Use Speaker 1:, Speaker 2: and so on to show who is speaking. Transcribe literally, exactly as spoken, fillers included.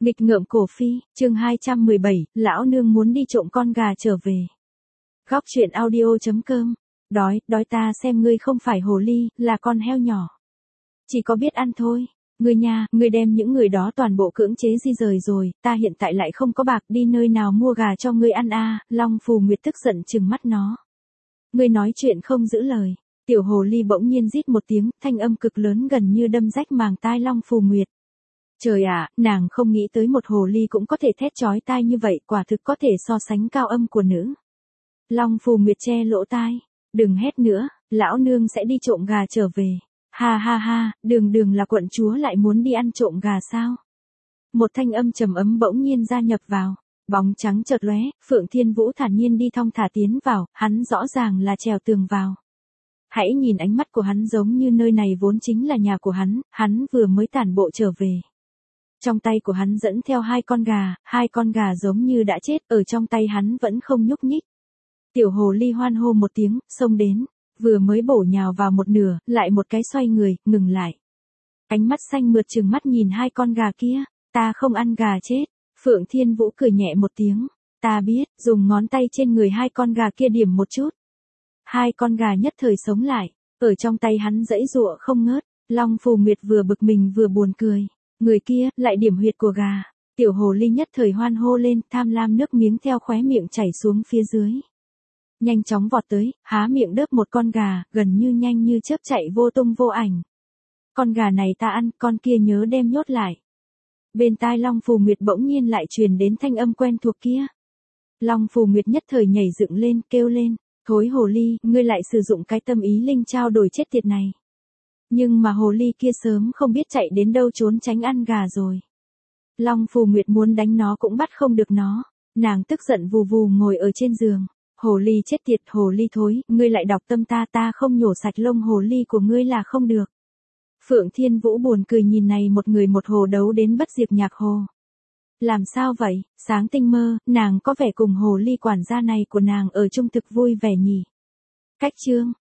Speaker 1: Nghịch ngợm cổ phi, chương hai trăm mười bảy, lão nương muốn đi trộm con gà trở về. Góc truyện audio chấm com. Đói, đói ta xem ngươi không phải hồ ly, là con heo nhỏ. Chỉ có biết ăn thôi. Ngươi nha, ngươi đem những người đó toàn bộ cưỡng chế di rời rồi, ta hiện tại lại không có bạc đi nơi nào mua gà cho ngươi ăn a. À, Long Phù Nguyệt tức giận trừng mắt nó. Ngươi nói chuyện không giữ lời. Tiểu hồ ly bỗng nhiên rít một tiếng, thanh âm cực lớn gần như đâm rách màng tai Long Phù Nguyệt. Trời ạ, à, nàng không nghĩ tới một hồ ly cũng có thể thét chói tai như vậy, quả thực có thể so sánh cao âm của nữ. Long Phù Nguyệt che lỗ tai, đừng hét nữa, lão nương sẽ đi trộm gà trở về. Ha ha ha, đường đường là quận chúa lại muốn đi ăn trộm gà sao? Một thanh âm trầm ấm bỗng nhiên gia nhập vào, bóng trắng chợt lóe, Phượng Thiên Vũ thản nhiên đi thong thả tiến vào, hắn rõ ràng là trèo tường vào. Hãy nhìn ánh mắt của hắn giống như nơi này vốn chính là nhà của hắn, hắn vừa mới tản bộ trở về. Trong tay của hắn dẫn theo hai con gà, hai con gà giống như đã chết, ở trong tay hắn vẫn không nhúc nhích. Tiểu hồ ly hoan hô một tiếng, xông đến, vừa mới bổ nhào vào một nửa, lại một cái xoay người, ngừng lại. Ánh mắt xanh mượt trừng mắt nhìn hai con gà kia, ta không ăn gà chết. Phượng Thiên Vũ cười nhẹ một tiếng, ta biết, dùng ngón tay trên người hai con gà kia điểm một chút. Hai con gà nhất thời sống lại, ở trong tay hắn giãy giụa không ngớt. Long Phù Nguyệt vừa bực mình vừa buồn cười. Người kia, lại điểm huyệt của gà. Tiểu hồ ly nhất thời hoan hô lên, tham lam nước miếng theo khóe miệng chảy xuống phía dưới. Nhanh chóng vọt tới, há miệng đớp một con gà, gần như nhanh như chớp chạy vô tung vô ảnh. Con gà này ta ăn, con kia nhớ đem nhốt lại. Bên tai Long Phù Nguyệt bỗng nhiên lại truyền đến thanh âm quen thuộc kia. Long Phù Nguyệt nhất thời nhảy dựng lên, kêu lên, thối hồ ly, ngươi lại sử dụng cái tâm ý linh trao đổi chết tiệt này. Nhưng mà hồ ly kia sớm không biết chạy đến đâu trốn tránh ăn gà rồi. Long Phù Nguyệt muốn đánh nó cũng bắt không được nó. Nàng tức giận vù vù ngồi ở trên giường. Hồ ly chết tiệt, hồ ly thối, ngươi lại đọc tâm ta, ta không nhổ sạch lông hồ ly của ngươi là không được. Phượng Thiên Vũ buồn cười nhìn này một người một hồ đấu đến bất diệt nhạc hồ. Làm sao vậy, sáng tinh mơ, nàng có vẻ cùng hồ ly quản gia này của nàng ở chung thực vui vẻ nhỉ. Cách chương.